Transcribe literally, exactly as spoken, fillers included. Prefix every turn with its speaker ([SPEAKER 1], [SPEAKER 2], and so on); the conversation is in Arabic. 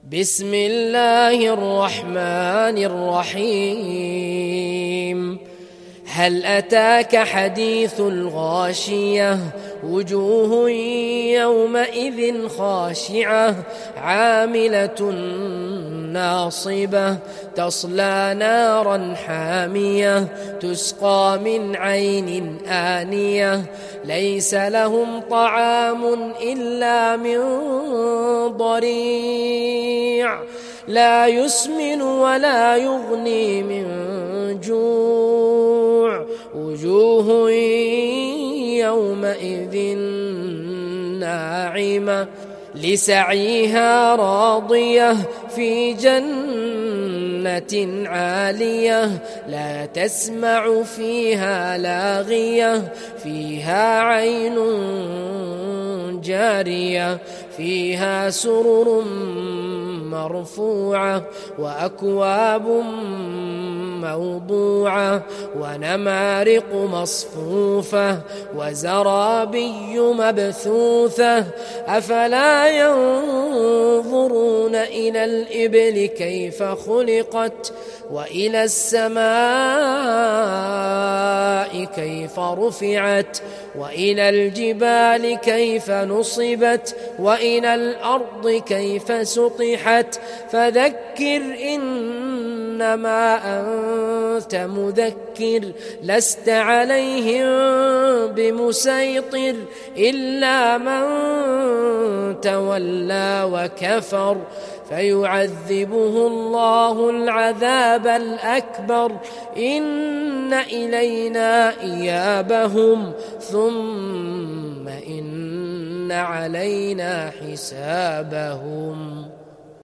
[SPEAKER 1] بسم الله الرحمن الرحيم. هل أتاك حديث الغاشية؟ وجوه يومئذ خاشعة عاملة ناصبة تصلى نارا حامية تسقى من عين آنية ليس لهم طعام إلا من ضريع لا يسمن ولا يغني من جوع وجوه يومئذ ناعمة لسعيها راضية في جنة عالية لا تسمع فيها لاغية فيها عين جارية فيها سرر مرفوعة وأكواب موضوعة ونمارق مصفوفة وزرابي مبثوثة أفلا ينظرون إلى الإبل كيف خلقت وإلى السماء كيف رفعت وإلى الجبال كيف نصبت وإلى الأرض كيف سطحت فذكر إنما أنت مذكر لست عليهم بمسيطر إلا من تولى وكفر فيعذبه الله العذاب الأكبر إن إلينا إيابهم ثم إن علينا حسابهم.